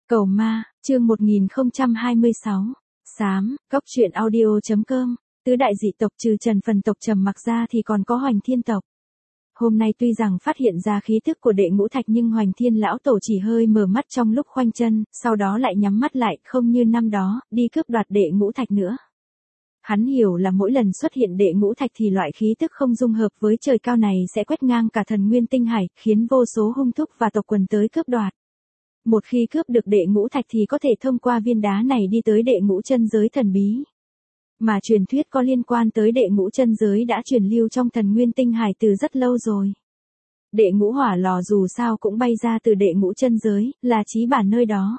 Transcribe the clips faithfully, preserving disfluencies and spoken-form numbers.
Cầu ma, chương một nghìn không trăm hai mươi sáu. Xám, Cóc truyện audio.com. Tứ đại dị tộc trừ Trần Phần tộc Trầm Mặc ra thì còn có Hoành Thiên tộc. Hôm nay tuy rằng phát hiện ra khí thức của đệ ngũ thạch nhưng Hoành Thiên lão tổ chỉ hơi mở mắt trong lúc khoanh chân, sau đó lại nhắm mắt lại, không như năm đó, đi cướp đoạt đệ ngũ thạch nữa. Hắn hiểu là mỗi lần xuất hiện đệ ngũ thạch thì loại khí tức không dung hợp với trời cao này sẽ quét ngang cả thần nguyên tinh hải, khiến vô số hung thúc và tộc quần tới cướp đoạt. Một khi cướp được đệ ngũ thạch thì có thể thông qua viên đá này đi tới đệ ngũ chân giới thần bí. Mà truyền thuyết có liên quan tới đệ ngũ chân giới đã truyền lưu trong thần nguyên tinh hải từ rất lâu rồi. Đệ ngũ hỏa lò dù sao cũng bay ra từ đệ ngũ chân giới, là chí bản nơi đó.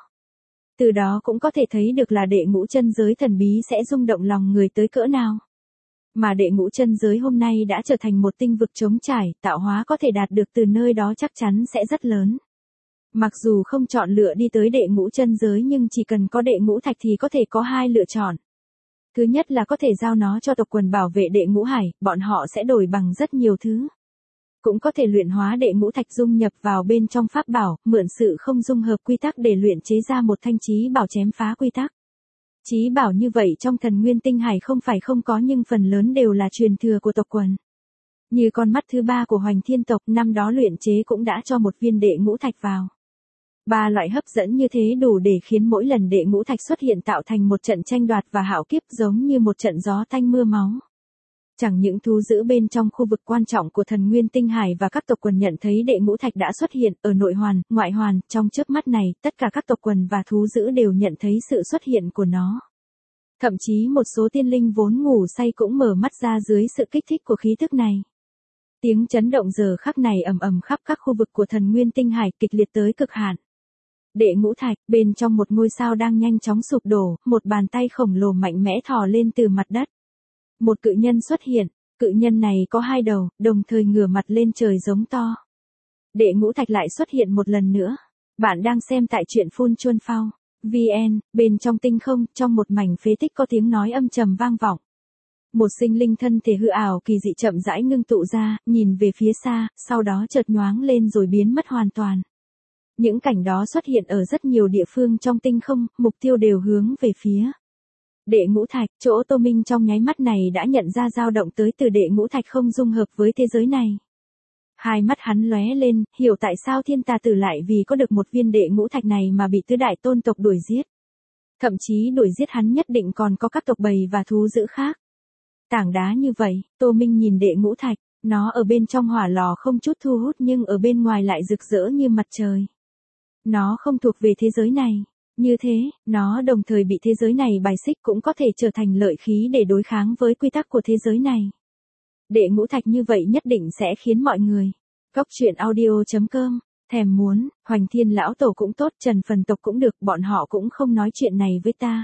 Từ đó cũng có thể thấy được là đệ ngũ chân giới thần bí sẽ rung động lòng người tới cỡ nào. Mà đệ ngũ chân giới hôm nay đã trở thành một tinh vực trống trải, tạo hóa có thể đạt được từ nơi đó chắc chắn sẽ rất lớn. Mặc dù không chọn lựa đi tới đệ ngũ chân giới nhưng chỉ cần có đệ ngũ thạch thì có thể có hai lựa chọn. Thứ nhất là có thể giao nó cho tộc quần bảo vệ đệ ngũ hải, bọn họ sẽ đổi bằng rất nhiều thứ. Cũng có thể luyện hóa đệ ngũ thạch dung nhập vào bên trong pháp bảo, mượn sự không dung hợp quy tắc để luyện chế ra một thanh chí bảo chém phá quy tắc. Chí bảo như vậy trong thần nguyên tinh hải không phải không có nhưng phần lớn đều là truyền thừa của tộc quần. Như con mắt thứ ba của Hoành Thiên tộc năm đó luyện chế cũng đã cho một viên đệ ngũ thạch vào. Ba loại hấp dẫn như thế đủ để khiến mỗi lần đệ ngũ thạch xuất hiện tạo thành một trận tranh đoạt và hạo kiếp giống như một trận gió tanh mưa máu. Chẳng những thú dữ bên trong khu vực quan trọng của thần nguyên tinh hải và các tộc quần nhận thấy đệ ngũ thạch đã xuất hiện ở nội hoàn, ngoại hoàn, trong chớp mắt này, tất cả các tộc quần và thú dữ đều nhận thấy sự xuất hiện của nó. Thậm chí một số tiên linh vốn ngủ say cũng mở mắt ra dưới sự kích thích của khí thức này. Tiếng chấn động giờ khắc này ầm ầm khắp các khu vực của thần nguyên tinh hải kịch liệt tới cực hạn. Đệ ngũ thạch, bên trong một ngôi sao đang nhanh chóng sụp đổ, một bàn tay khổng lồ mạnh mẽ thò lên từ mặt đất. Một cự nhân xuất hiện, cự nhân này có hai đầu, đồng thời ngửa mặt lên trời giống to. Đệ ngũ thạch lại xuất hiện một lần nữa. Bạn đang xem tại truyện Phun Chuân Phao. vê en, bên trong tinh không, trong một mảnh phế tích có tiếng nói âm trầm vang vọng. Một sinh linh thân thể hư ảo kỳ dị chậm rãi ngưng tụ ra, nhìn về phía xa, sau đó chợt nhoáng lên rồi biến mất hoàn toàn. Những cảnh đó xuất hiện ở rất nhiều địa phương trong tinh không, mục tiêu đều hướng về phía đệ ngũ thạch. Chỗ Tô Minh trong nháy mắt này đã nhận ra dao động tới từ đệ ngũ thạch không dung hợp với thế giới này. Hai mắt hắn lóe lên, hiểu tại sao thiên tà tử lại vì có được một viên đệ ngũ thạch này mà bị tứ đại tôn tộc đuổi giết. Thậm chí đuổi giết hắn nhất định còn có các tộc bầy và thú dữ khác. Tảng đá như vậy, Tô Minh nhìn đệ ngũ thạch, nó ở bên trong hỏa lò không chút thu hút nhưng ở bên ngoài lại rực rỡ như mặt trời. Nó không thuộc về thế giới này. Như thế, nó đồng thời bị thế giới này bài xích cũng có thể trở thành lợi khí để đối kháng với quy tắc của thế giới này. Đệ ngũ thạch như vậy nhất định sẽ khiến mọi người. Cóc truyện audio.com. Thèm muốn, Hoành Thiên lão tổ cũng tốt, Trần Phần tộc cũng được, bọn họ cũng không nói chuyện này với ta.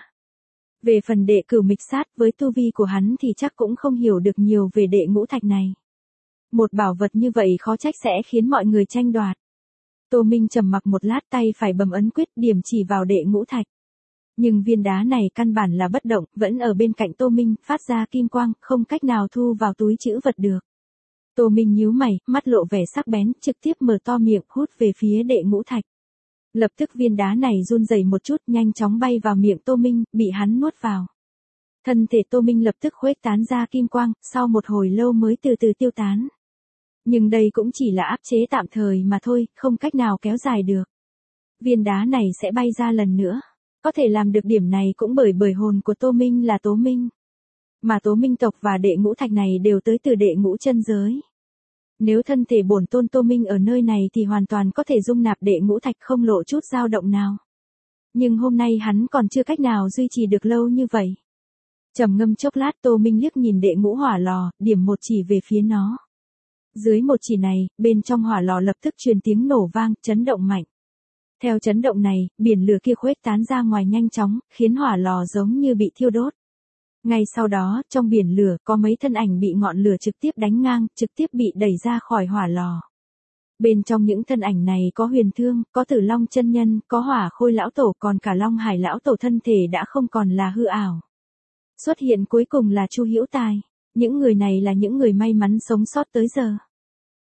Về phần đệ cửu mịch sát, với tu vi của hắn thì chắc cũng không hiểu được nhiều về đệ ngũ thạch này. Một bảo vật như vậy khó trách sẽ khiến mọi người tranh đoạt. Tô Minh trầm mặc một lát, tay phải bấm ấn quyết điểm chỉ vào đệ ngũ thạch. Nhưng viên đá này căn bản là bất động, vẫn ở bên cạnh Tô Minh, phát ra kim quang, không cách nào thu vào túi trữ vật được. Tô Minh nhíu mày, mắt lộ vẻ sắc bén, trực tiếp mở to miệng hút về phía đệ ngũ thạch. Lập tức viên đá này run rẩy một chút, nhanh chóng bay vào miệng Tô Minh, bị hắn nuốt vào. Thân thể Tô Minh lập tức khuếch tán ra kim quang, sau một hồi lâu mới từ từ tiêu tán. Nhưng đây cũng chỉ là áp chế tạm thời mà thôi, không cách nào kéo dài được. Viên đá này sẽ bay ra lần nữa. Có thể làm được điểm này cũng bởi bởi hồn của Tô Minh là Tố Minh. Mà Tố Minh tộc và đệ ngũ thạch này đều tới từ đệ ngũ chân giới. Nếu thân thể bổn tôn Tô Minh ở nơi này thì hoàn toàn có thể dung nạp đệ ngũ thạch không lộ chút dao động nào. Nhưng hôm nay hắn còn chưa cách nào duy trì được lâu như vậy. Trầm ngâm chốc lát, Tô Minh liếc nhìn đệ ngũ hỏa lò, điểm một chỉ về phía nó. Dưới một chỉ này, bên trong hỏa lò lập tức truyền tiếng nổ vang, chấn động mạnh. Theo chấn động này, biển lửa kia khuếch tán ra ngoài nhanh chóng, khiến hỏa lò giống như bị thiêu đốt. Ngay sau đó, trong biển lửa, có mấy thân ảnh bị ngọn lửa trực tiếp đánh ngang, trực tiếp bị đẩy ra khỏi hỏa lò. Bên trong những thân ảnh này có Huyền Thương, có Tử Long chân nhân, có Hỏa Khôi lão tổ, còn cả Long Hải lão tổ thân thể đã không còn là hư ảo. Xuất hiện cuối cùng là Chu Hữu Tài. Những người này là những người may mắn sống sót tới giờ.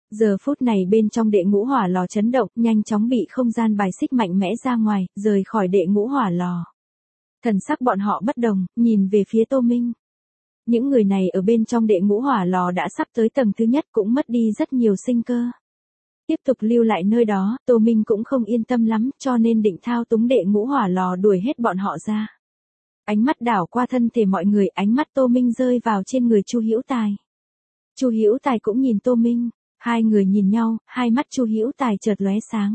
Giờ phút này bên trong đệ ngũ hỏa lò chấn động, nhanh chóng bị không gian bài xích mạnh mẽ ra ngoài, rời khỏi đệ ngũ hỏa lò. Thần sắc bọn họ bất đồng, nhìn về phía Tô Minh. Những người này ở bên trong đệ ngũ hỏa lò đã sắp tới tầng thứ nhất cũng mất đi rất nhiều sinh cơ. Tiếp tục lưu lại nơi đó, Tô Minh cũng không yên tâm lắm, cho nên định thao túng đệ ngũ hỏa lò đuổi hết bọn họ ra. Ánh mắt đảo qua thân thể mọi người, ánh mắt Tô Minh rơi vào trên người Chu Hữu Tài. Chu Hữu Tài cũng nhìn Tô Minh, hai người nhìn nhau, hai mắt Chu Hữu Tài chợt lóe sáng.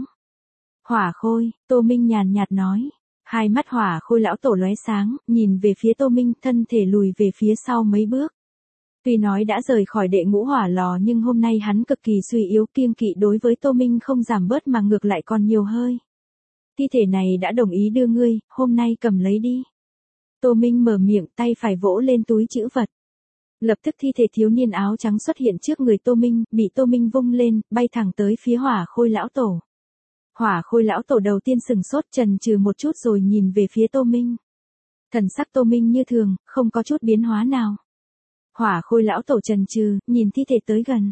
Hỏa Khôi, Tô Minh nhàn nhạt nói. Hai mắt Hỏa Khôi lão tổ lóe sáng, nhìn về phía Tô Minh, thân thể lùi về phía sau mấy bước. Tuy nói đã rời khỏi đệ ngũ hỏa lò nhưng hôm nay hắn cực kỳ suy yếu, kiêng kỵ đối với Tô Minh không giảm bớt mà ngược lại còn nhiều hơi. Thi thể này đã đồng ý đưa ngươi, hôm nay cầm lấy đi. Tô Minh mở miệng, tay phải vỗ lên túi trữ vật. Lập tức thi thể thiếu niên áo trắng xuất hiện trước người Tô Minh, bị Tô Minh vung lên, bay thẳng tới phía Hỏa Khôi lão tổ. Hỏa Khôi lão tổ đầu tiên sừng sốt, chần chừ một chút rồi nhìn về phía Tô Minh. Thần sắc Tô Minh như thường, không có chút biến hóa nào. Hỏa Khôi lão tổ chần chừ, nhìn thi thể tới gần.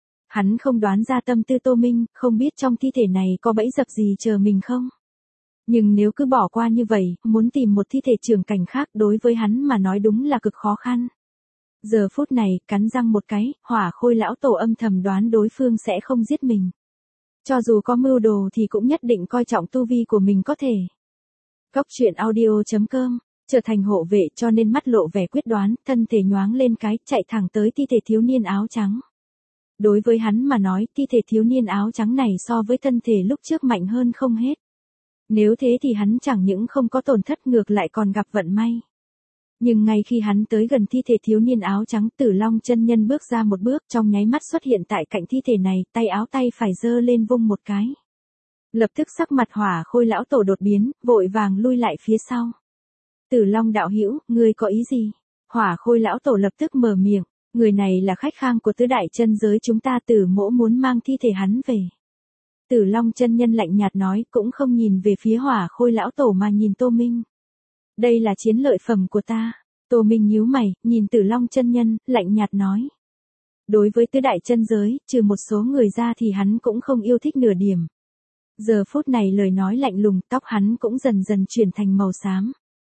Hắn không đoán ra tâm tư Tô Minh, không biết trong thi thể này có bẫy dập gì chờ mình không. Nhưng nếu cứ bỏ qua như vậy, muốn tìm một thi thể trưởng cảnh khác đối với hắn mà nói đúng là cực khó khăn. Giờ phút này, cắn răng một cái, Hỏa Khôi lão tổ âm thầm đoán đối phương sẽ không giết mình. Cho dù có mưu đồ thì cũng nhất định coi trọng tu vi của mình có thể. Cốc truyện audio chấm com, trở thành hộ vệ cho nên mắt lộ vẻ quyết đoán, thân thể nhoáng lên cái, chạy thẳng tới thi thể thiếu niên áo trắng. Đối với hắn mà nói, thi thể thiếu niên áo trắng này so với thân thể lúc trước mạnh hơn không hết. Nếu thế thì hắn chẳng những không có tổn thất ngược lại còn gặp vận may. Nhưng ngay khi hắn tới gần thi thể thiếu niên áo trắng, Tử Long chân nhân bước ra một bước, trong nháy mắt xuất hiện tại cạnh thi thể này, tay áo tay phải giơ lên vung một cái. Lập tức sắc mặt Hỏa Khôi lão tổ đột biến, vội vàng lui lại phía sau. Tử Long đạo hữu, ngươi có ý gì? Hỏa Khôi lão tổ lập tức mở miệng, người này là khách khang của tứ đại chân giới chúng ta, Tử mỗ muốn mang thi thể hắn về. Tử Long chân nhân lạnh nhạt nói, cũng không nhìn về phía Hỏa Khôi lão tổ mà nhìn Tô Minh. Đây là chiến lợi phẩm của ta. Tô Minh nhíu mày, nhìn Tử Long chân nhân, lạnh nhạt nói. Đối với tứ đại chân giới, trừ một số người ra thì hắn cũng không yêu thích nửa điểm. Giờ phút này lời nói lạnh lùng, tóc hắn cũng dần dần chuyển thành màu xám.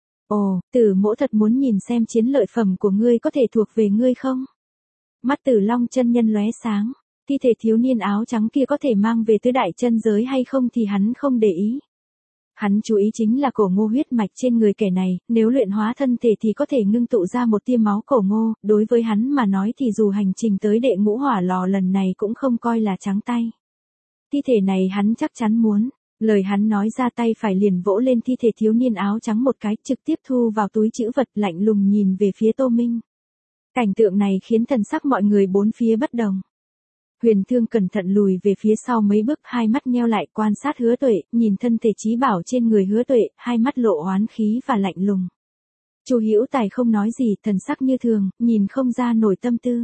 Ồ, Tử mỗ thật muốn nhìn xem chiến lợi phẩm của ngươi có thể thuộc về ngươi không? Mắt Tử Long chân nhân lóe sáng, thi thể thiếu niên áo trắng kia có thể mang về tứ đại chân giới hay không thì hắn không để ý. Hắn chú ý chính là cổ ngô huyết mạch trên người kẻ này, nếu luyện hóa thân thể thì có thể ngưng tụ ra một tia máu cổ ngô, đối với hắn mà nói thì dù hành trình tới đệ ngũ hỏa lò lần này cũng không coi là trắng tay. Thi thể này hắn chắc chắn muốn, lời hắn nói ra tay phải liền vỗ lên thi thể thiếu niên áo trắng một cái, trực tiếp thu vào túi trữ vật, lạnh lùng nhìn về phía Tô Minh. Cảnh tượng này khiến thần sắc mọi người bốn phía bất đồng. Huyền Thương cẩn thận lùi về phía sau mấy bước, hai mắt nheo lại quan sát Hứa Tuệ, nhìn thân thể trí bảo trên người Hứa Tuệ, hai mắt lộ oán khí và lạnh lùng. Chu Hữu Tài không nói gì, thần sắc như thường, nhìn không ra nổi tâm tư.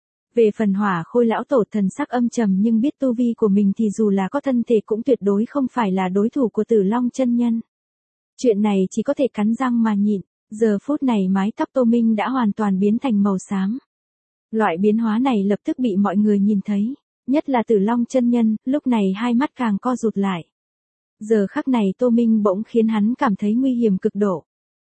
Về phần Hỏa Khôi lão tổ, thần sắc âm trầm nhưng biết tu vi của mình thì dù là có thân thể cũng tuyệt đối không phải là đối thủ của Tử Long chân nhân. Chuyện này chỉ có thể cắn răng mà nhịn. Giờ phút này mái tóc Tô Minh đã hoàn toàn biến thành màu xám. Loại biến hóa này lập tức bị mọi người nhìn thấy, nhất là Tử Long chân nhân, lúc này hai mắt càng co rụt lại. Giờ khắc này Tô Minh bỗng khiến hắn cảm thấy nguy hiểm cực độ.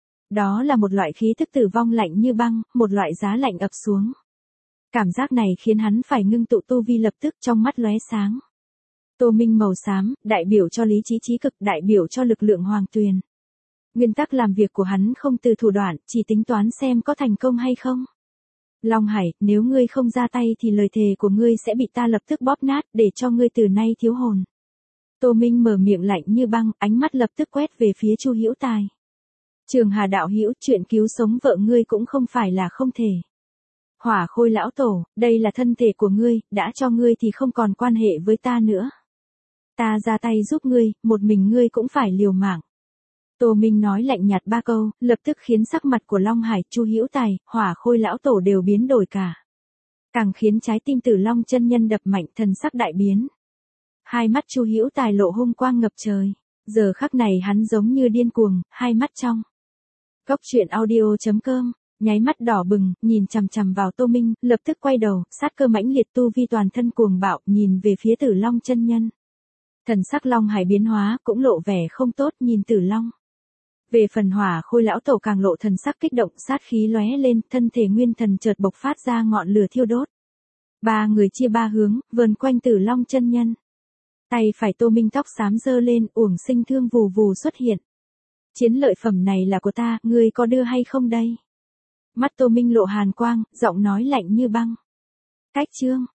Đó là một loại khí thức tử vong lạnh như băng, một loại giá lạnh ập xuống. Cảm giác này khiến hắn phải ngưng tụ tu vi, lập tức trong mắt lóe sáng. Tô Minh màu xám, đại biểu cho lý trí trí cực, đại biểu cho lực lượng hoàng tuyền. Nguyên tắc làm việc của hắn không từ thủ đoạn, chỉ tính toán xem có thành công hay không. Long Hải, nếu ngươi không ra tay thì lời thề của ngươi sẽ bị ta lập tức bóp nát, để cho ngươi từ nay thiếu hồn. Tô Minh mở miệng lạnh như băng, ánh mắt lập tức quét về phía Chu Hữu Tài. Trường Hà đạo hữu, chuyện cứu sống vợ ngươi cũng không phải là không thể. Hỏa Khôi lão tổ, đây là thân thể của ngươi, đã cho ngươi thì không còn quan hệ với ta nữa. Ta ra tay giúp ngươi, một mình ngươi cũng phải liều mạng. Tô Minh nói lạnh nhạt ba câu, lập tức khiến sắc mặt của Long Hải, Chu Hữu Tài, Hỏa Khôi lão tổ đều biến đổi cả. Càng khiến trái tim Tử Long chân nhân đập mạnh, thần sắc đại biến. Hai mắt Chu Hữu Tài lộ hung quang ngập trời. Giờ khắc này hắn giống như điên cuồng, hai mắt trong. Cốc truyện audio chấm com Nháy mắt đỏ bừng, nhìn chằm chằm vào Tô Minh, lập tức quay đầu, sát cơ mãnh liệt tu vi toàn thân cuồng bạo, nhìn về phía Tử Long chân nhân. Thần sắc Long Hải biến hóa, cũng lộ vẻ không tốt, nhìn Tử Long. Về phần Hỏa Khôi lão tổ càng lộ thần sắc kích động, sát khí lóe lên, thân thể nguyên thần chợt bộc phát ra ngọn lửa thiêu đốt. Ba người chia ba hướng, vờn quanh Tử Long chân nhân. Tay phải Tô Minh tóc xám giơ lên, uổng sinh thương vù vù xuất hiện. Chiến lợi phẩm này là của ta, ngươi có đưa hay không đây? Mắt Tô Minh lộ hàn quang, giọng nói lạnh như băng. Cách chương.